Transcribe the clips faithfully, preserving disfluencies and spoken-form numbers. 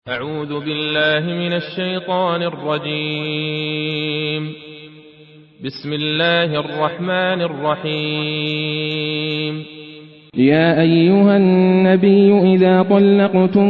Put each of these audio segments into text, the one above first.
أعوذ بالله من الشيطان الرجيم. بسم الله الرحمن الرحيم. يا أيها النبي إذا طلقتم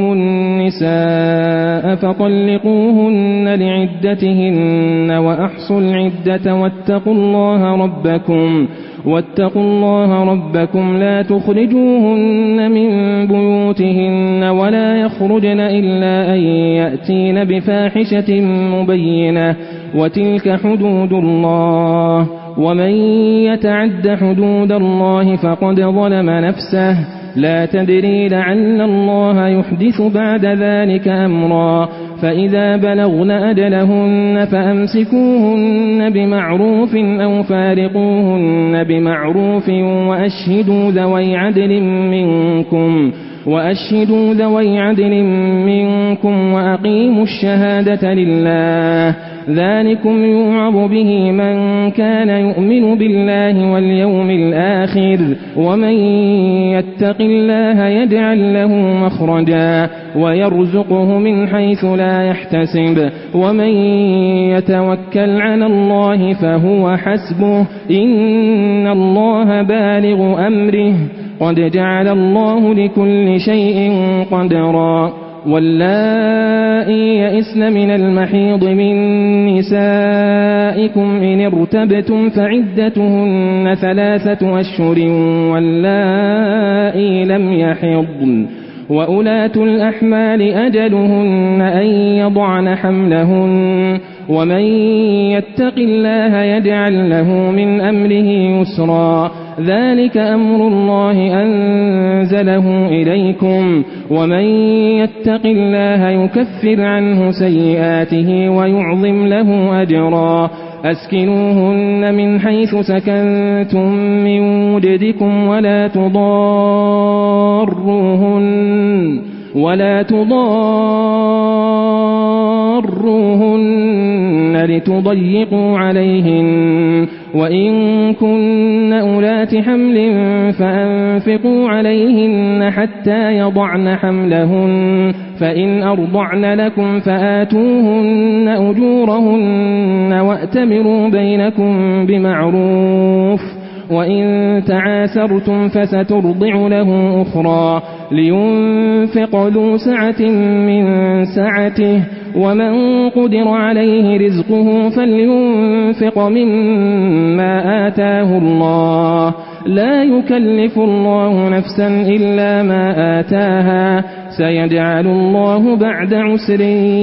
النساء فطلقوهن لعدتهن وأحصوا العدة واتقوا الله ربكم واتقوا الله ربكم لا تخرجوهن من بيوتهن ولا يخرجن إلا أن يأتين بفاحشة مبينة وتلك حدود الله ومن يتعد حدود الله فقد ظلم نفسه لا تدري لعل الله يحدث بعد ذلك أمرا فإذا بلغن أجلهن فأمسكوهن بمعروف أو فارقوهن بمعروف وأشهدوا ذوي عدل منكم وأشهدوا ذوي عدل منكم وأقيموا الشهادة لله ذلكم يوعظ به من كان يؤمن بالله واليوم الآخر ومن يتق الله يجعل له مخرجا ويرزقه من حيث لا يحتسب ومن يتوكل على الله فهو حسبه إن الله بالغ أمره قد جعل الله لكل شيء قدرا واللائي يئسن من المحيض من نسائكم إن ارتبتم فعدتهن ثلاثة أشهر واللائي لم يحضن وأولاة الأحمال أجلهن أن يضعن حملهن ومن يتق الله يجعل له من أمره يسرا ذلك أمر الله أنزله إليكم ومن يتق الله يكفر عنه سيئاته ويعظم له أجرا أسكنوهن من حيث سكنتم من وجدكم ولا تضاروهن ولا تضاروهن لتضيقوا عليهن وإن كن أولات حمل فأنفقوا عليهن حتى يضعن حملهن فإن أرضعن لكم فآتوهن أجورهن وأتمروا بينكم بمعروف وإن تعاسرتم فسترضع له أخرى لينفق ذو سعة من سعته ومن قدر عليه رزقه فلينفق مما آتاه الله لا يكلف الله نفسا إلا ما آتاها سيجعل الله بعد عسر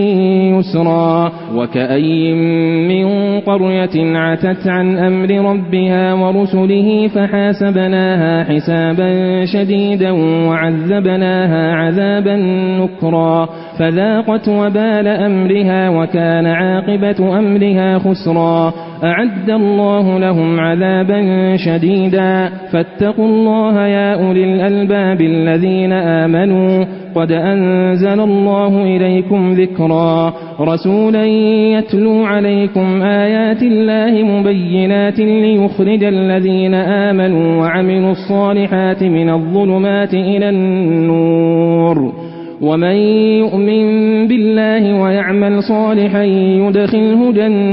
يسرا وكأي من قرية عتت عن أمر ربها ورسله فحاسبناها حسابا شديدا وعذبناها عذابا نكرا فذاقت وبال أمرها وكان عاقبة أمرها خسرا أعد الله لهم عذابا شديدا فاتقوا الله يا أولي الألباب الذين آمنوا قد أنزل الله إليكم ذكرا رسولا يتلو عليكم آيات الله مبينات ليخرج الذين آمنوا وعملوا الصالحات من الظلمات إلى النور ومن يؤمن بالله ويعمل صالحا يدخله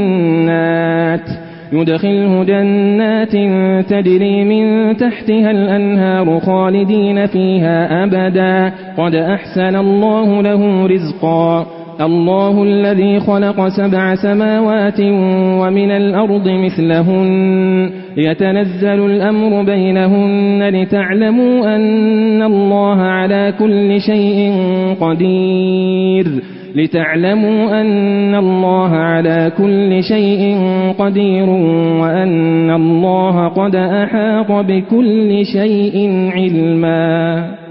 جنات يدخله جنات تجري من تحتها الأنهار خالدين فيها أبدا قد أحسن الله له رزقا الله الذي خلق سبع سماوات ومن الأرض مثلهن يتنزل الأمر بينهن لتعلموا أن الله على كل شيء قدير لتعلموا أن الله على كل شيء قدير وأن الله قد أحاط بكل شيء علما.